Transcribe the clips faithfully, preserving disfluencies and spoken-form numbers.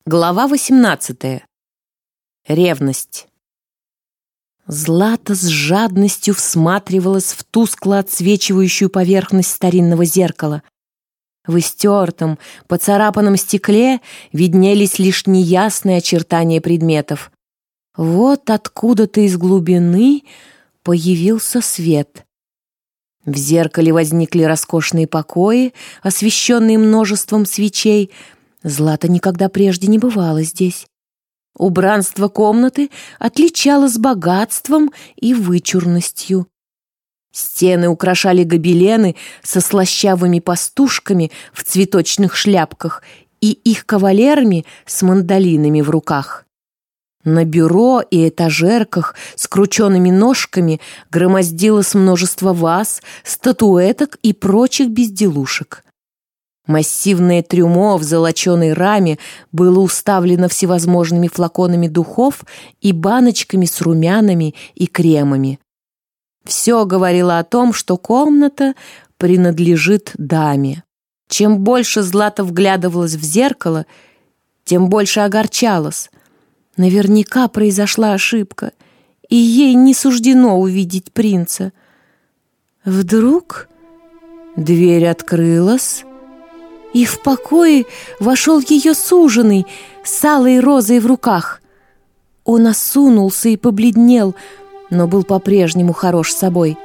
Глава восемнадцатая. Ревность. Злата с жадностью всматривалась в тускло отсвечивающую поверхность старинного зеркала. В истертом, поцарапанном стекле виднелись лишь неясные очертания предметов. Вот откуда-то из глубины появился свет. В зеркале возникли роскошные покои, освещенные множеством свечей. Злата никогда прежде не бывала здесь. Убранство комнаты отличалось богатством и вычурностью. Стены украшали гобелены со слащавыми пастушками в цветочных шляпках и их кавалерами с мандолинами в руках. На бюро и этажерках с крученными ножками громоздилось множество ваз, статуэток и прочих безделушек. Массивное трюмо в золоченой раме было уставлено всевозможными флаконами духов и баночками с румянами и кремами. Все говорило о том, что комната принадлежит даме. Чем больше Злата вглядывалась в зеркало, тем больше огорчалась. Наверняка произошла ошибка, и ей не суждено увидеть принца. Вдруг дверь открылась, и в покое вошел ее суженый с алой розой в руках. Он осунулся и побледнел, но был по-прежнему хорош собой.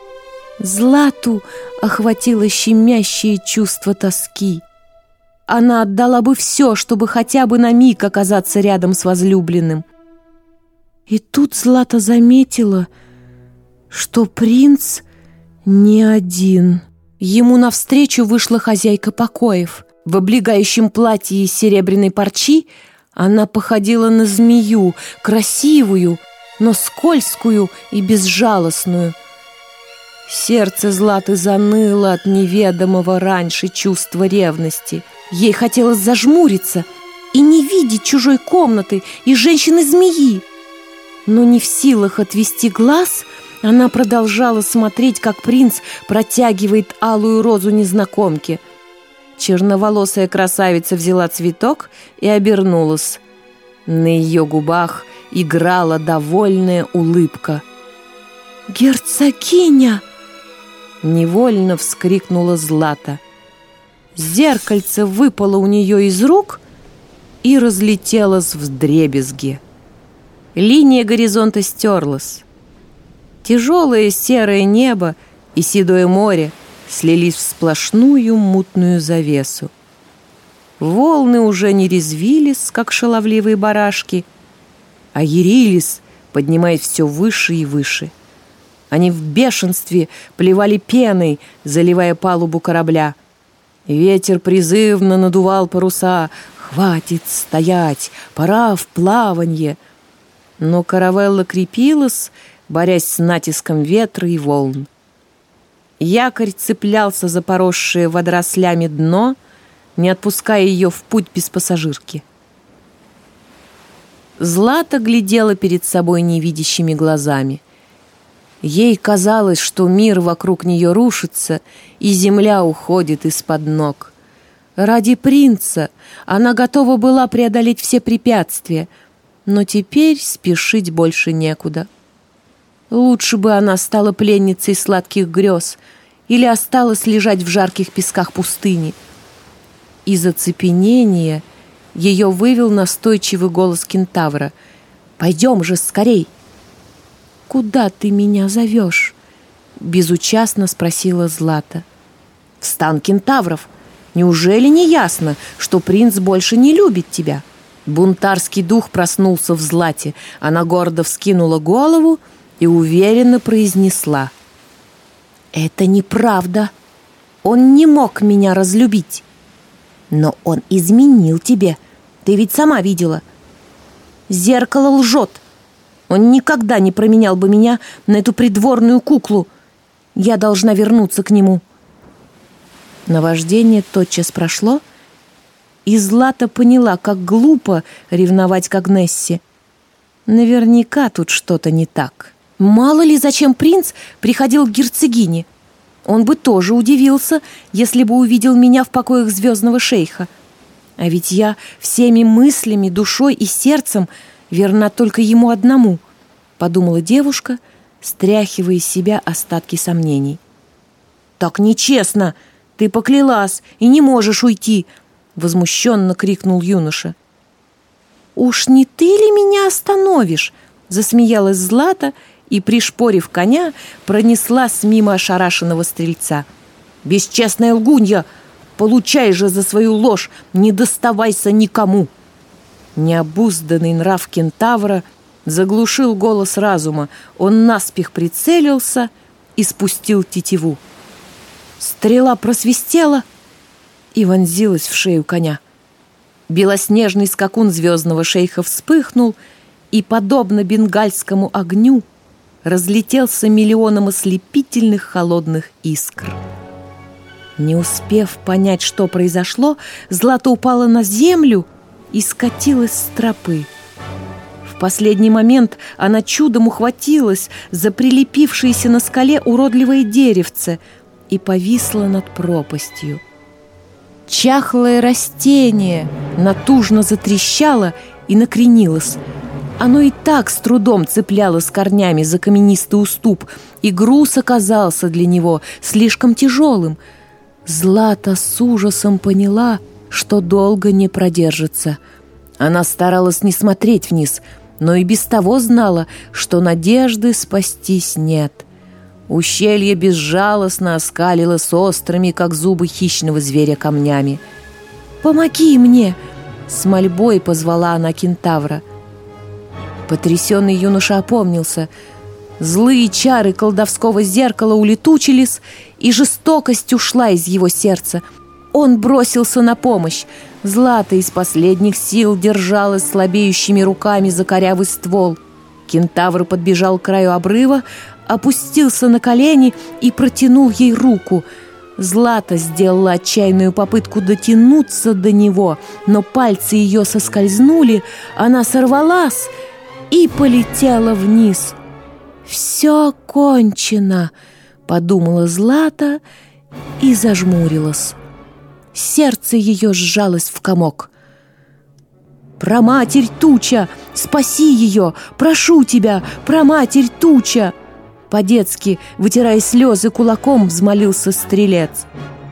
Злату охватило щемящее чувство тоски. Она отдала бы все, чтобы хотя бы на миг оказаться рядом с возлюбленным. И тут Злата заметила, что принц не один. Ему навстречу вышла хозяйка покоев. В облегающем платье из серебряной парчи она походила на змею, красивую, но скользкую и безжалостную. Сердце Златы заныло от неведомого раньше чувства ревности. Ей хотелось зажмуриться и не видеть чужой комнаты и женщины-змеи. Но не в силах отвести глаз, она продолжала смотреть, как принц протягивает алую розу незнакомке. Черноволосая красавица взяла цветок и обернулась. На ее губах играла довольная улыбка. «Герцогиня!» — невольно вскрикнула Злата. Зеркальце выпало у нее из рук и разлетелось вдребезги. Линия горизонта стерлась. Тяжелое серое небо и седое море слились в сплошную мутную завесу. Волны уже не резвились, как шаловливые барашки, а ярились, поднимаясь все выше и выше. Они в бешенстве плевали пеной, заливая палубу корабля. Ветер призывно надувал паруса. «Хватит стоять! Пора в плаванье!» Но каравелла крепилась, борясь с натиском ветра и волн. Якорь цеплялся за поросшее водорослями дно, не отпуская ее в путь без пассажирки. Злата глядела перед собой невидящими глазами. Ей казалось, что мир вокруг нее рушится, и земля уходит из-под ног. Ради принца она готова была преодолеть все препятствия, но теперь спешить больше некуда. Лучше бы она стала пленницей сладких грез или осталась лежать в жарких песках пустыни. Из оцепенения ее вывел настойчивый голос кентавра. «Пойдем же скорей!» «Куда ты меня зовешь?» — безучастно спросила Злата. «В стан кентавров. Неужели не ясно, что принц больше не любит тебя?» Бунтарский дух проснулся в Злате. Она гордо вскинула голову и уверенно произнесла: «Это неправда. Он не мог меня разлюбить. Но он изменил тебе. Ты ведь сама видела. Зеркало лжет. Он никогда не променял бы меня на эту придворную куклу. Я должна вернуться к нему». Наваждение тотчас прошло, и Злата поняла, как глупо ревновать к Агнессе. Наверняка тут что-то не так. Мало ли, зачем принц приходил к герцогине. Он бы тоже удивился, если бы увидел меня в покоях звездного шейха. А ведь я всеми мыслями, душой и сердцем верна только ему одному, подумала девушка, стряхивая из себя остатки сомнений. «Так нечестно! Ты поклялась и не можешь уйти!» возмущенно крикнул юноша. «Уж не ты ли меня остановишь?» засмеялась Злата и, пришпорив коня, пронеслась мимо ошарашенного стрельца. «Бесчестная лгунья! Получай же за свою ложь! Не доставайся никому!» Необузданный нрав кентавра заглушил голос разума. Он наспех прицелился и спустил тетиву. Стрела просвистела и вонзилась в шею коня. Белоснежный скакун звездного шейха вспыхнул и, подобно бенгальскому огню, разлетелся миллионом ослепительных холодных искр. Не успев понять, что произошло, Злата упала на землю и скатилась с тропы. В последний момент она чудом ухватилась за прилепившееся на скале уродливое деревце и повисла над пропастью. Чахлое растение натужно затрещало и накренилось. Оно и так с трудом цеплялось корнями за каменистый уступ, и груз оказался для него слишком тяжелым. Злата с ужасом поняла, что долго не продержится. Она старалась не смотреть вниз, но и без того знала, что надежды спастись нет. Ущелье безжалостно оскалилось острыми, как зубы хищного зверя, камнями. «Помоги мне!» — с мольбой позвала она кентавра. Потрясенный юноша опомнился. Злые чары колдовского зеркала улетучились, и жестокость ушла из его сердца. Он бросился на помощь. Злата из последних сил держалась слабеющими руками за корявый ствол. Кентавр подбежал к краю обрыва, опустился на колени и протянул ей руку. Злата сделала отчаянную попытку дотянуться до него, но пальцы ее соскользнули, она сорвалась и полетела вниз. «Все кончено», — подумала Злата и зажмурилась. Сердце ее сжалось в комок. «Проматерь Туча, спаси ее! Прошу тебя, Проматерь Туча!» По-детски, вытирая слезы кулаком, взмолился стрелец.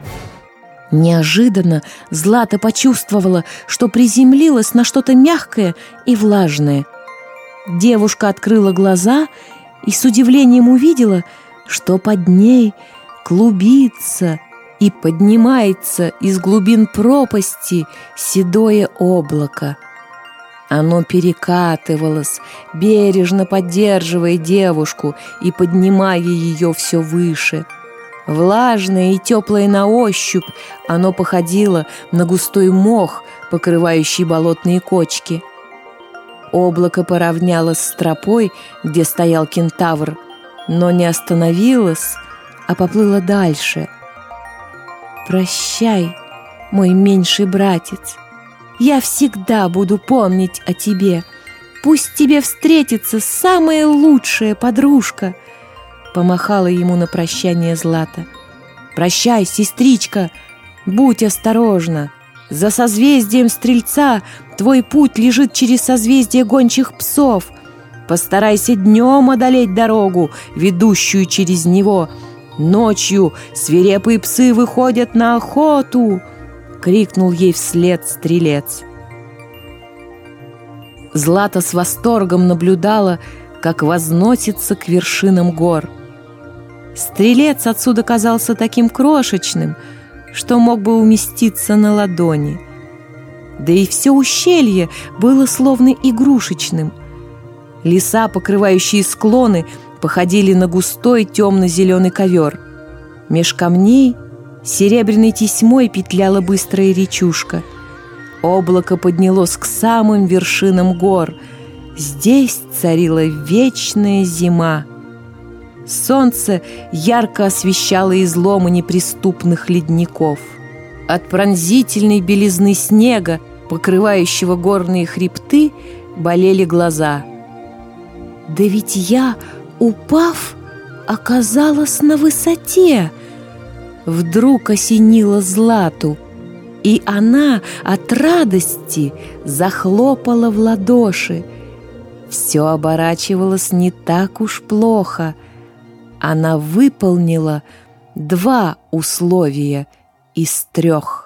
Неожиданно Злата почувствовала, что приземлилась на что-то мягкое и влажное. Девушка открыла глаза и с удивлением увидела, что под ней клубится и поднимается из глубин пропасти седое облако. Оно перекатывалось, бережно поддерживая девушку и поднимая ее все выше. Влажное и теплое на ощупь, оно походило на густой мох, покрывающий болотные кочки. Облако поравнялось с тропой, где стоял кентавр, но не остановилось, а поплыло дальше. «Прощай, мой меньший братец. Я всегда буду помнить о тебе. Пусть тебе встретится самая лучшая подружка!» Помахала ему на прощание Злата. «Прощай, сестричка! Будь осторожна! За созвездием Стрельца твой путь лежит через созвездие гончих псов. Постарайся днем одолеть дорогу, ведущую через него. Ночью свирепые псы выходят на охоту!» — крикнул ей вслед стрелец. Злата с восторгом наблюдала, как возносится к вершинам гор. Стрелец отсюда казался таким крошечным, что мог бы уместиться на ладони. Да и все ущелье было словно игрушечным. Леса, покрывающие склоны, походили на густой темно-зеленый ковер. Меж камней серебряной тесьмой петляла быстрая речушка. Облако поднялось к самым вершинам гор. Здесь царила вечная зима. Солнце ярко освещало изломы неприступных ледников. От пронзительной белизны снега, покрывающего горные хребты, болели глаза. «Да ведь я, упав, оказалась на высоте!» Вдруг осенила Злату. И она от радости захлопала в ладоши. Все оборачивалось не так уж плохо. Она выполнила два условия из трех.